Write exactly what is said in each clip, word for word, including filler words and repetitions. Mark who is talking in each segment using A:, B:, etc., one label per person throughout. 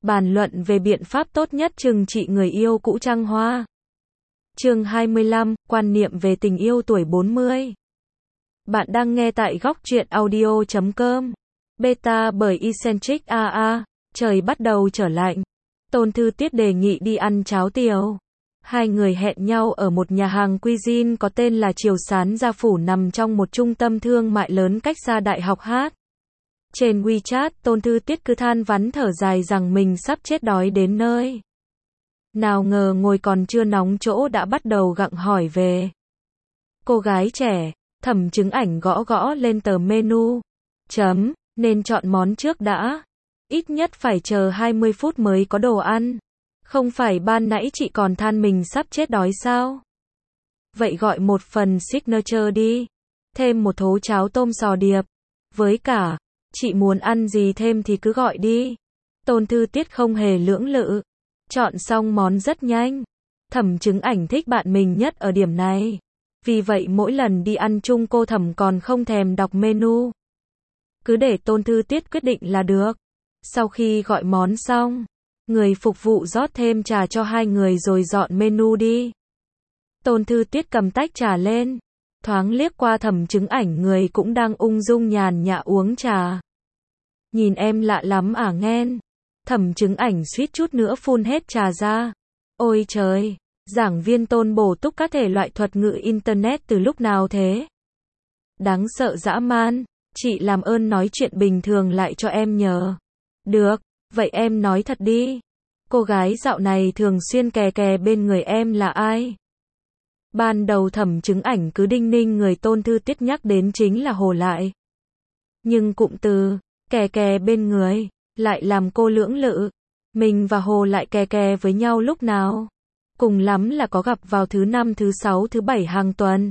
A: Bàn luận về biện pháp tốt nhất trừng trị người yêu cũ trăng hoa. Chương hai mươi lăm, quan niệm về tình yêu tuổi bốn mươi. Bạn đang nghe tại góc truyện audio chấm com. Beta bởi Eccentric a a. Trời bắt đầu trở lạnh. Tôn Thư Tiết đề nghị đi ăn cháo tiều. Hai người hẹn nhau ở một nhà hàng cuisine có tên là Triều Sán Gia Phủ nằm trong một trung tâm thương mại lớn cách xa Đại học Hát. Trên WeChat, Tôn Thư Tiết cứ than vắn thở dài rằng mình sắp chết đói đến nơi. Nào ngờ ngồi còn chưa nóng chỗ đã bắt đầu gặng hỏi về. Cô gái trẻ, Thẩm Trứng Ảnh gõ gõ lên tờ menu. Chấm, nên chọn món trước đã. Ít nhất phải chờ hai mươi phút mới có đồ ăn. Không phải ban nãy chị còn than mình sắp chết đói sao? Vậy gọi một phần signature đi. Thêm một thố cháo tôm sò điệp. Với cả, chị muốn ăn gì thêm thì cứ gọi đi. Tôn Thư Tiết không hề lưỡng lự. Chọn xong món rất nhanh. Thẩm Trứng Ảnh thích bạn mình nhất ở điểm này. Vì vậy mỗi lần đi ăn chung cô Thẩm còn không thèm đọc menu. Cứ để Tôn Thư Tiết quyết định là được. Sau khi gọi món xong, người phục vụ rót thêm trà cho hai người rồi dọn menu đi. Tôn Thư Tiết cầm tách trà lên. Thoáng liếc qua Thẩm Trứng Ảnh, người cũng đang ung dung nhàn nhã uống trà. Nhìn em lạ lắm à nghen. Thẩm Trứng Ảnh suýt chút nữa phun hết trà ra. Ôi trời, giảng viên Tôn bổ túc các thể loại thuật ngữ internet từ lúc nào thế? Đáng sợ dã man, chị làm ơn nói chuyện bình thường lại cho em nhờ. Được, vậy em nói thật đi. Cô gái dạo này thường xuyên kè kè bên người em là ai? Ban đầu Thẩm Trứng Ảnh cứ đinh ninh người Tôn Thư Tiết nhắc đến chính là Hồ Lại. Nhưng cụm từ kè kè bên người lại làm cô lưỡng lự. Mình và Hồ Lại kè kè với nhau lúc nào? Cùng lắm là có gặp vào thứ năm, thứ sáu, thứ bảy hàng tuần.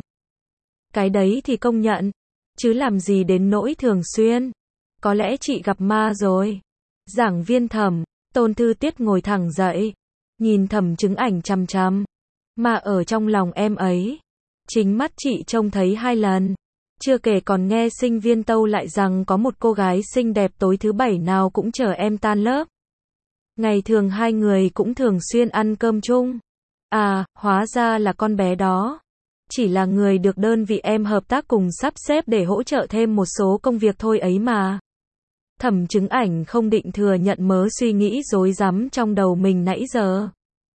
A: Cái đấy thì công nhận. Chứ làm gì đến nỗi thường xuyên. Có lẽ chị gặp ma rồi. Giảng viên Thẩm. Tôn Thư Tiết ngồi thẳng dậy. Nhìn Thẩm Trứng Ảnh chằm chằm. Mà ở trong lòng em ấy, chính mắt chị trông thấy hai lần. Chưa kể còn nghe sinh viên tâu lại rằng có một cô gái xinh đẹp tối thứ bảy nào cũng chờ em tan lớp. Ngày thường hai người cũng thường xuyên ăn cơm chung. À, hóa ra là con bé đó. Chỉ là người được đơn vị em hợp tác cùng sắp xếp để hỗ trợ thêm một số công việc thôi ấy mà. Thẩm Trứng Ảnh không định thừa nhận mớ suy nghĩ rối rắm trong đầu mình nãy giờ.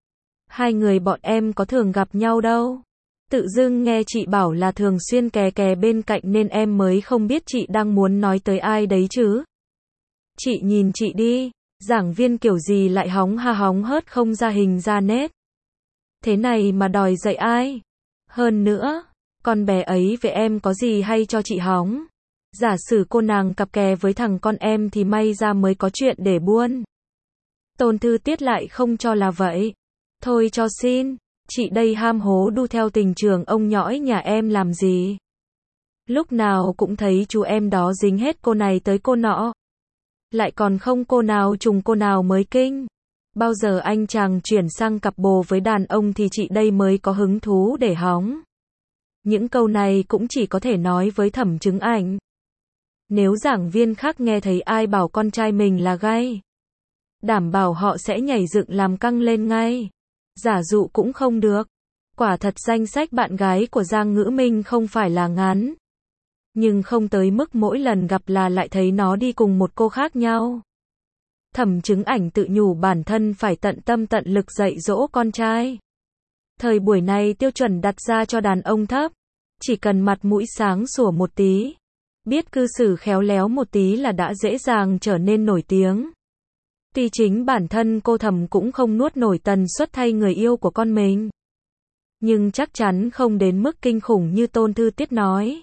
A: Hai người bọn em có thường gặp nhau đâu. Tự dưng nghe chị bảo là thường xuyên kè kè bên cạnh nên em mới không biết chị đang muốn nói tới ai đấy chứ. Chị nhìn chị đi, giảng viên kiểu gì lại hóng ha hóng hớt không ra hình ra nét. Thế này mà đòi dạy ai? Hơn nữa, con bé ấy với em có gì hay cho chị hóng? Giả sử cô nàng cặp kè với thằng con em thì may ra mới có chuyện để buôn. Tôn Thư Tiết lại không cho là vậy. Thôi cho xin, chị đây ham hố đu theo tình trường ông nhõi nhà em làm gì? Lúc nào cũng thấy chú em đó dính hết cô này tới cô nọ. Lại còn không cô nào trùng cô nào mới kinh. Bao giờ anh chàng chuyển sang cặp bồ với đàn ông thì chị đây mới có hứng thú để hóng. Những câu này cũng chỉ có thể nói với Thẩm Trứng Ảnh. Nếu giảng viên khác nghe thấy ai bảo con trai mình là gay, đảm bảo họ sẽ nhảy dựng làm căng lên ngay. Giả dụ cũng không được. Quả thật danh sách bạn gái của Giang Ngữ Minh không phải là ngắn. Nhưng không tới mức mỗi lần gặp là lại thấy nó đi cùng một cô khác nhau. Thẩm Trứng Ảnh tự nhủ bản thân phải tận tâm tận lực dạy dỗ con trai. Thời buổi này tiêu chuẩn đặt ra cho đàn ông thấp. Chỉ cần mặt mũi sáng sủa một tí, biết cư xử khéo léo một tí là đã dễ dàng trở nên nổi tiếng. Tuy chính bản thân cô Thẩm cũng không nuốt nổi tần suất thay người yêu của con mình. Nhưng chắc chắn không đến mức kinh khủng như Tôn Thư Tiết nói.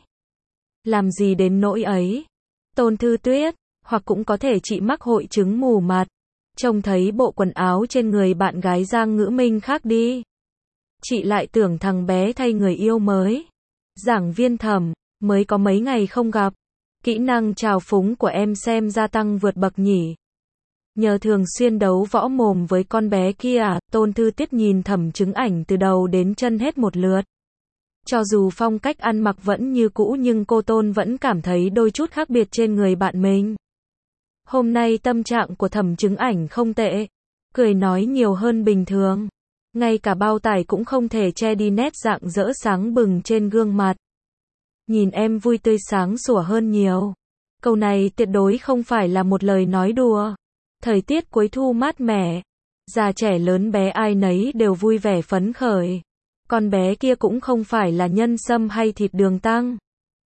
A: Làm gì đến nỗi ấy. Tôn Thư Tuyết, hoặc cũng có thể chị mắc hội chứng mù mặt. Trông thấy bộ quần áo trên người bạn gái Giang Ngữ Minh khác đi. Chị lại tưởng thằng bé thay người yêu mới. Giảng viên Thẩm, mới có mấy ngày không gặp. Kỹ năng trào phúng của em xem gia tăng vượt bậc nhỉ. Nhờ thường xuyên đấu võ mồm với con bé kia à? Tôn Thư Tiết nhìn Thẩm Trứng Ảnh từ đầu đến chân hết một lượt. Cho dù phong cách ăn mặc vẫn như cũ nhưng cô Tôn vẫn cảm thấy đôi chút khác biệt trên người bạn mình. Hôm nay tâm trạng của Thẩm Chứng Ảnh không tệ, cười nói nhiều hơn bình thường. Ngay cả bao tải cũng không thể che đi nét rạng rỡ sáng bừng trên gương mặt. Nhìn em vui tươi sáng sủa hơn nhiều. Câu này tuyệt đối không phải là một lời nói đùa. Thời tiết cuối thu mát mẻ, già trẻ lớn bé ai nấy đều vui vẻ phấn khởi. Con bé kia cũng không phải là nhân sâm hay thịt đường tăng.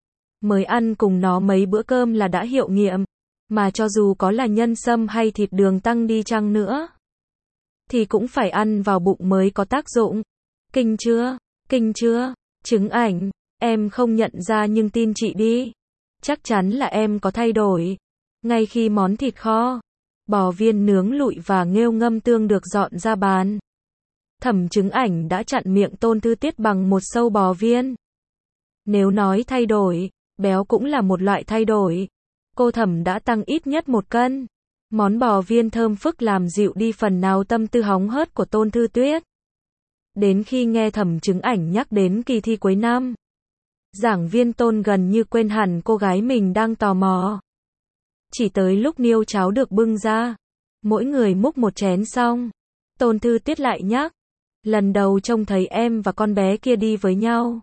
A: Mới ăn cùng nó mấy bữa cơm là đã hiệu nghiệm. Mà cho dù có là nhân sâm hay thịt đường tăng đi chăng nữa, thì cũng phải ăn vào bụng mới có tác dụng. Kinh chưa? Kinh chưa? Chứng Ảnh, em không nhận ra nhưng tin chị đi. Chắc chắn là em có thay đổi. Ngay khi món thịt kho, bò viên nướng lụi và nghêu ngâm tương được dọn ra bàn, Thẩm Chứng Ảnh đã chặn miệng Tôn Thư Tiết bằng một sâu bò viên. Nếu nói thay đổi, béo cũng là một loại thay đổi. Cô Thẩm đã tăng ít nhất một cân. Món bò viên thơm phức làm dịu đi phần nào tâm tư hóng hớt của Tôn Thư Tuyết. Đến khi nghe Thẩm Chứng Ảnh nhắc đến kỳ thi cuối năm, giảng viên Tôn gần như quên hẳn cô gái mình đang tò mò. Chỉ tới lúc niêu cháo được bưng ra, mỗi người múc một chén xong, Tôn Thư Tiết lại nhắc, lần đầu trông thấy em và con bé kia đi với nhau,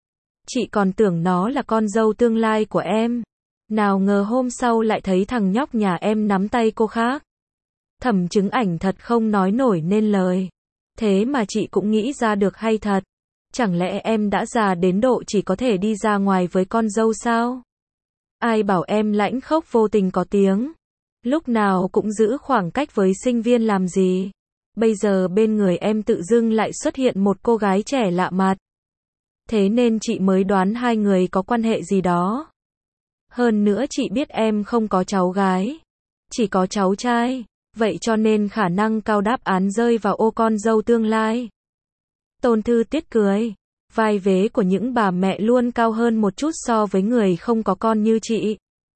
A: chị còn tưởng nó là con dâu tương lai của em. Nào ngờ hôm sau lại thấy thằng nhóc nhà em nắm tay cô khác. Thẩm Chứng Ảnh thật không nói nổi nên lời. Thế mà chị cũng nghĩ ra được hay thật. Chẳng lẽ em đã già đến độ chỉ có thể đi ra ngoài với con dâu sao? Ai bảo em lãnh khốc vô tình có tiếng. Lúc nào cũng giữ khoảng cách với sinh viên làm gì? Bây giờ bên người em tự dưng lại xuất hiện một cô gái trẻ lạ mặt. Thế nên chị mới đoán hai người có quan hệ gì đó. Hơn nữa chị biết em không có cháu gái, chỉ có cháu trai, vậy cho nên khả năng cao đáp án rơi vào ô con dâu tương lai. Tôn Thư Tiết cười, vai vế của những bà mẹ luôn cao hơn một chút so với người không có con như chị.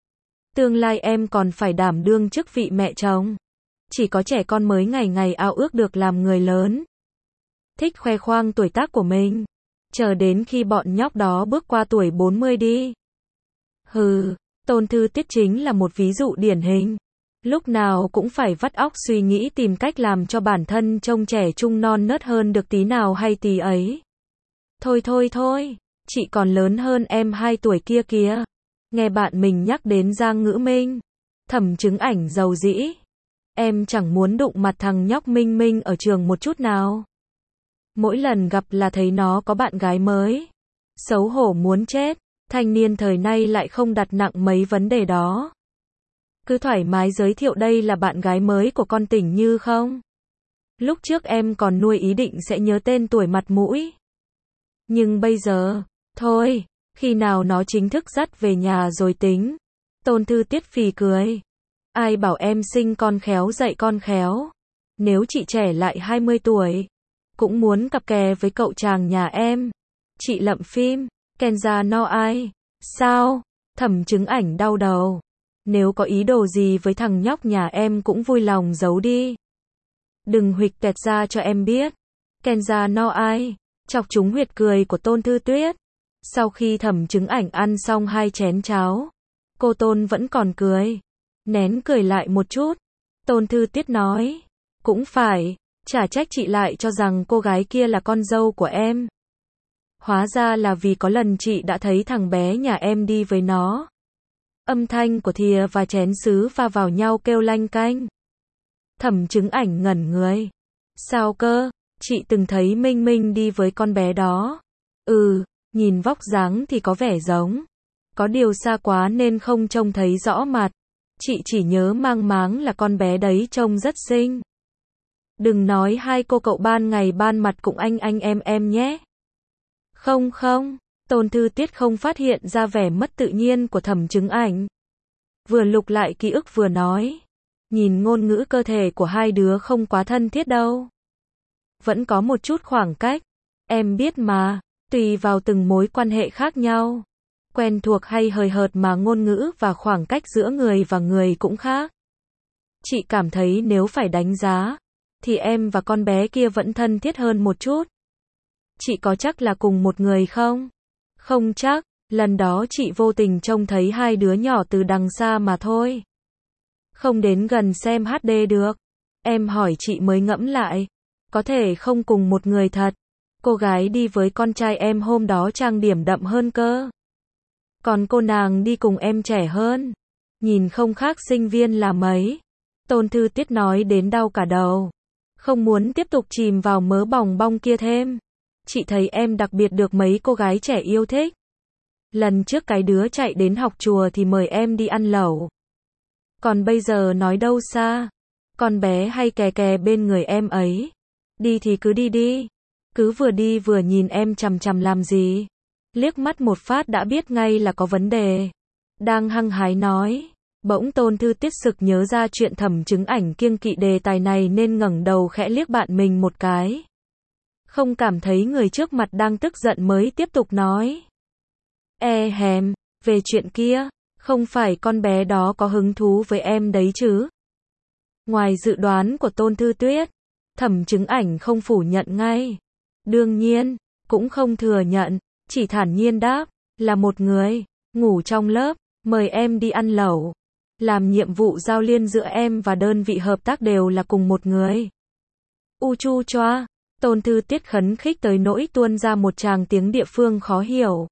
A: Tương lai em còn phải đảm đương chức vị mẹ chồng. Chỉ có trẻ con mới ngày ngày ao ước được làm người lớn. Thích khoe khoang tuổi tác của mình. Chờ đến khi bọn nhóc đó bước qua tuổi bốn mươi đi. Hừ, Tôn Thư Tiết chính là một ví dụ điển hình. Lúc nào cũng phải vắt óc suy nghĩ tìm cách làm cho bản thân trông trẻ trung non nớt hơn được tí nào hay tí ấy. Thôi thôi thôi, chị còn lớn hơn em hai tuổi kia kìa. Nghe bạn mình nhắc đến Giang Ngữ Minh, Thẩm Chứng Ảnh dầu dĩ. Em chẳng muốn đụng mặt thằng nhóc Minh Minh ở trường một chút nào. Mỗi lần gặp là thấy nó có bạn gái mới. Xấu hổ muốn chết. Thanh niên thời nay lại không đặt nặng mấy vấn đề đó. Cứ thoải mái giới thiệu đây là bạn gái mới của con Tỉnh Như không? Lúc trước em còn nuôi ý định sẽ nhớ tên tuổi mặt mũi. Nhưng bây giờ, thôi, khi nào nó chính thức dắt về nhà rồi tính. Tôn Thư Tiết phì cười. Ai bảo em sinh con khéo dạy con khéo. Nếu chị trẻ lại hai mươi tuổi, cũng muốn cặp kè với cậu chàng nhà em. Chị lậm phim. Kenza no ai? Sao? Thẩm Chứng Ảnh đau đầu. Nếu có ý đồ gì với thằng nhóc nhà em cũng vui lòng giấu đi. Đừng huỵch toẹt ra cho em biết. Kenza no ai? Chọc trúng huyệt cười của Tôn Thư Tuyết. Sau khi Thẩm Chứng Ảnh ăn xong hai chén cháo, cô Tôn vẫn còn cười. Nén cười lại một chút. Tôn Thư Tiết nói. Cũng phải, chả trách chị lại cho rằng cô gái kia là con dâu của em. Hóa ra là vì có lần chị đã thấy thằng bé nhà em đi với nó. Âm thanh của thìa và chén sứ va vào nhau kêu lanh canh. Thẩm Chứng Ảnh ngẩn người. Sao cơ? Chị từng thấy Minh Minh đi với con bé đó. Ừ, nhìn vóc dáng thì có vẻ giống. Có điều xa quá nên không trông thấy rõ mặt. Chị chỉ nhớ mang máng là con bé đấy trông rất xinh. Đừng nói hai cô cậu ban ngày ban mặt cũng anh anh em em nhé. Không không, Tôn Thư Tiết không phát hiện ra vẻ mất tự nhiên của Thẩm Chứng Ảnh. Vừa lục lại ký ức vừa nói. Nhìn ngôn ngữ cơ thể của hai đứa không quá thân thiết đâu. Vẫn có một chút khoảng cách. Em biết mà, tùy vào từng mối quan hệ khác nhau. Quen thuộc hay hời hợt mà ngôn ngữ và khoảng cách giữa người và người cũng khác. Chị cảm thấy nếu phải đánh giá, thì em và con bé kia vẫn thân thiết hơn một chút. Chị có chắc là cùng một người không? Không chắc, lần đó chị vô tình trông thấy hai đứa nhỏ từ đằng xa mà thôi. Không đến gần xem hát đê được. Em hỏi chị mới ngẫm lại. Có thể không cùng một người thật. Cô gái đi với con trai em hôm đó trang điểm đậm hơn cơ. Còn cô nàng đi cùng em trẻ hơn. Nhìn không khác sinh viên là mấy. Tôn Thư Tiết nói đến đau cả đầu. Không muốn tiếp tục chìm vào mớ bòng bong kia thêm. Chị thấy em đặc biệt được mấy cô gái trẻ yêu thích. Lần trước cái đứa chạy đến học chùa thì mời em đi ăn lẩu. Còn bây giờ nói đâu xa. Con bé hay kè kè bên người em ấy. Đi thì cứ đi đi. Cứ vừa đi vừa nhìn em chằm chằm làm gì. Liếc mắt một phát đã biết ngay là có vấn đề. Đang hăng hái nói. Bỗng Tôn Thư Tiết sực nhớ ra chuyện Thẩm Chứng Ảnh kiêng kỵ đề tài này nên ngẩng đầu khẽ liếc bạn mình một cái. Không cảm thấy người trước mặt đang tức giận mới tiếp tục nói. E hèm, về chuyện kia, không phải con bé đó có hứng thú với em đấy chứ? Ngoài dự đoán của Tôn Thư Tuyết, Thẩm Chứng Ảnh không phủ nhận ngay. Đương nhiên, cũng không thừa nhận, chỉ thản nhiên đáp, là một người, ngủ trong lớp, mời em đi ăn lẩu. Làm nhiệm vụ giao liên giữa em và đơn vị hợp tác đều là cùng một người. U chu choa, Tôn Thư Tiết khấn khích tới nỗi tuôn ra một tràng tiếng địa phương khó hiểu.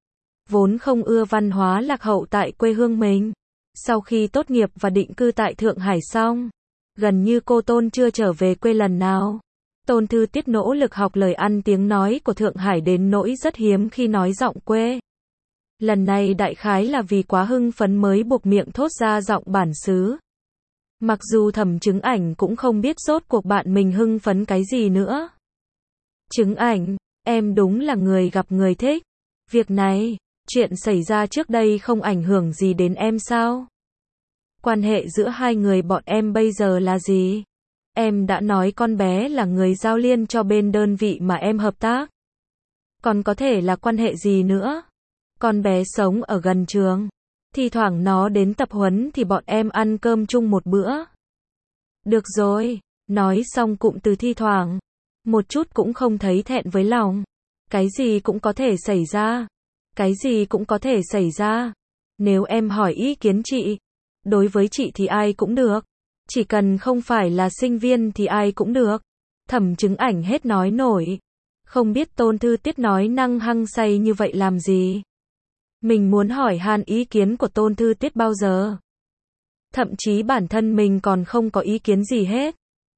A: Vốn không ưa văn hóa lạc hậu tại quê hương mình. Sau khi tốt nghiệp và định cư tại Thượng Hải xong, gần như cô Tôn chưa trở về quê lần nào. Tôn Thư Tiết nỗ lực học lời ăn tiếng nói của Thượng Hải đến nỗi rất hiếm khi nói giọng quê. Lần này đại khái là vì quá hưng phấn mới buộc miệng thốt ra giọng bản xứ. Mặc dù Thẩm Chứng Ảnh cũng không biết rốt cuộc bạn mình hưng phấn cái gì nữa. Chứng Ảnh, em đúng là người gặp người thích. Việc này, chuyện xảy ra trước đây không ảnh hưởng gì đến em sao? Quan hệ giữa hai người bọn em bây giờ là gì? Em đã nói con bé là người giao liên cho bên đơn vị mà em hợp tác. Còn có thể là quan hệ gì nữa? Con bé sống ở gần trường. Thì thoảng nó đến tập huấn thì bọn em ăn cơm chung một bữa. Được rồi, nói xong cụm từ thi thoảng. Một chút cũng không thấy thẹn với lòng. Cái gì cũng có thể xảy ra. Cái gì cũng có thể xảy ra. Nếu em hỏi ý kiến chị, đối với chị thì ai cũng được. Chỉ cần không phải là sinh viên thì ai cũng được. Thẩm Chứng Ảnh hết nói nổi. Không biết Tôn Thư Tiết nói năng hăng say như vậy làm gì. Mình muốn hỏi han ý kiến của Tôn Thư Tiết bao giờ. Thậm chí bản thân mình còn không có ý kiến gì hết.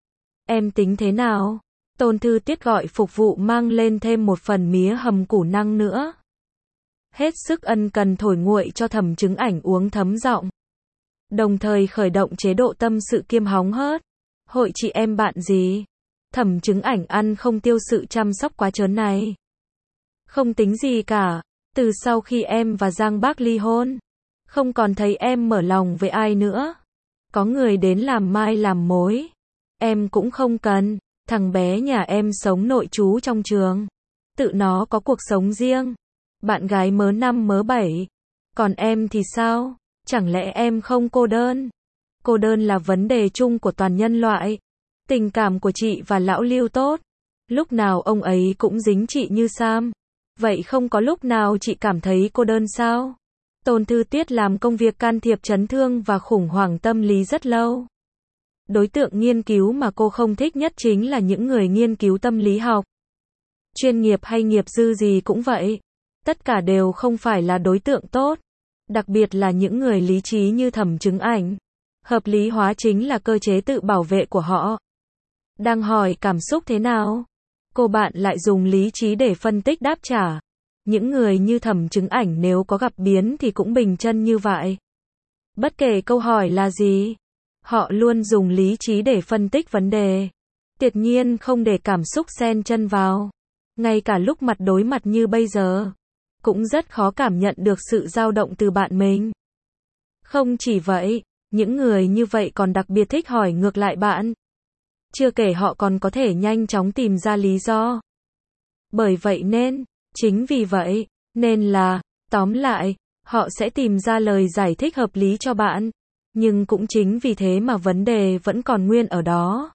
A: Em tính thế nào? Tôn Thư Tiết gọi phục vụ mang lên thêm một phần mía hầm củ năng nữa. Hết sức ân cần thổi nguội cho Thẩm Chứng Ảnh uống thấm giọng. Đồng thời khởi động chế độ tâm sự kiêm hóng hớt. Hội chị em bạn gì? Thẩm Chứng Ảnh ăn không tiêu sự chăm sóc quá trớn này. Không tính gì cả. Từ sau khi em và Giang Bác ly hôn, không còn thấy em mở lòng với ai nữa. Có người đến làm mai làm mối. Em cũng không cần. Thằng bé nhà em sống nội trú trong trường. Tự nó có cuộc sống riêng. Bạn gái mớ năm mớ bảy. Còn em thì sao? Chẳng lẽ em không cô đơn? Cô đơn là vấn đề chung của toàn nhân loại. Tình cảm của chị và lão Lưu tốt. Lúc nào ông ấy cũng dính chị như Sam. Vậy không có lúc nào chị cảm thấy cô đơn sao? Tôn Thư Tiết làm công việc can thiệp chấn thương và khủng hoảng tâm lý rất lâu. Đối tượng nghiên cứu mà cô không thích nhất chính là những người nghiên cứu tâm lý học. Chuyên nghiệp hay nghiệp dư gì cũng vậy. Tất cả đều không phải là đối tượng tốt. Đặc biệt là những người lý trí như Thẩm Chứng Ảnh. Hợp lý hóa chính là cơ chế tự bảo vệ của họ. Đang hỏi cảm xúc thế nào? Cô bạn lại dùng lý trí để phân tích đáp trả. Những người như Thẩm Chứng Ảnh nếu có gặp biến thì cũng bình chân như vậy. Bất kể câu hỏi là gì, họ luôn dùng lý trí để phân tích vấn đề. Tuyệt nhiên không để cảm xúc xen chân vào. Ngay cả lúc mặt đối mặt như bây giờ, cũng rất khó cảm nhận được sự dao động từ bạn mình. Không chỉ vậy, những người như vậy còn đặc biệt thích hỏi ngược lại bạn. Chưa kể họ còn có thể nhanh chóng tìm ra lý do. Bởi vậy nên, chính vì vậy, nên là, tóm lại, họ sẽ tìm ra lời giải thích hợp lý cho bạn. Nhưng cũng chính vì thế mà vấn đề vẫn còn nguyên ở đó.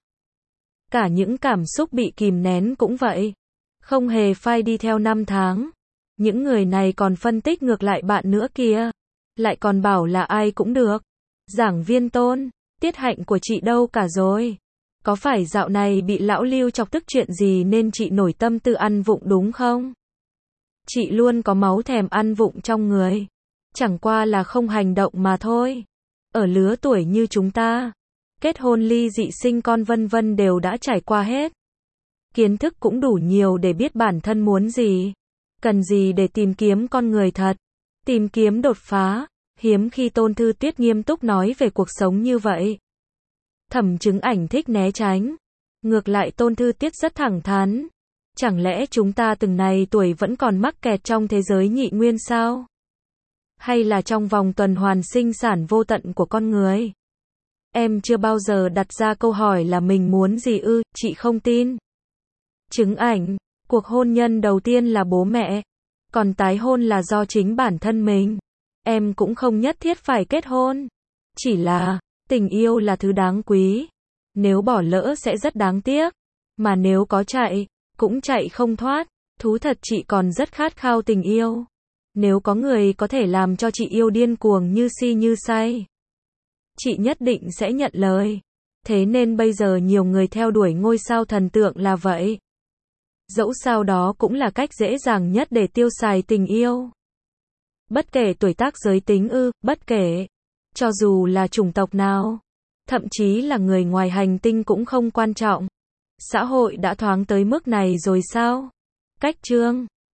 A: Cả những cảm xúc bị kìm nén cũng vậy. Không hề phai đi theo năm tháng. Những người này còn phân tích ngược lại bạn nữa kìa. Lại còn bảo là ai cũng được. Giảng viên Tôn, Tiết Hạnh của chị đâu cả rồi? Có phải dạo này bị lão Lưu chọc tức chuyện gì nên chị nổi tâm tư ăn vụng đúng không? Chị luôn có máu thèm ăn vụng trong người. Chẳng qua là không hành động mà thôi. Ở lứa tuổi như chúng ta, kết hôn ly dị sinh con vân vân đều đã trải qua hết. Kiến thức cũng đủ nhiều để biết bản thân muốn gì. Cần gì để tìm kiếm con người thật. Tìm kiếm đột phá. Hiếm khi Tôn Thư Tuyết nghiêm túc nói về cuộc sống như vậy. Thẩm Chứng Ảnh thích né tránh. Ngược lại Tôn Thư Tuyết rất thẳng thắn. Chẳng lẽ chúng ta từng này tuổi vẫn còn mắc kẹt trong thế giới nhị nguyên sao? Hay là trong vòng tuần hoàn sinh sản vô tận của con người? Em chưa bao giờ đặt ra câu hỏi là mình muốn gì ư, chị không tin. Chứng Ảnh, cuộc hôn nhân đầu tiên là bố mẹ, còn tái hôn là do chính bản thân mình. Em cũng không nhất thiết phải kết hôn. Chỉ là, tình yêu là thứ đáng quý. Nếu bỏ lỡ sẽ rất đáng tiếc. Mà nếu có chạy, cũng chạy không thoát. Thú thật chị còn rất khát khao tình yêu. Nếu có người có thể làm cho chị yêu điên cuồng như si như say, chị nhất định sẽ nhận lời. Thế nên bây giờ nhiều người theo đuổi ngôi sao thần tượng là vậy. Dẫu sao đó cũng là cách dễ dàng nhất để tiêu xài tình yêu. Bất kể tuổi tác giới tính ư, bất kể. Cho dù là chủng tộc nào. Thậm chí là người ngoài hành tinh cũng không quan trọng. Xã hội đã thoáng tới mức này rồi sao? Cách chương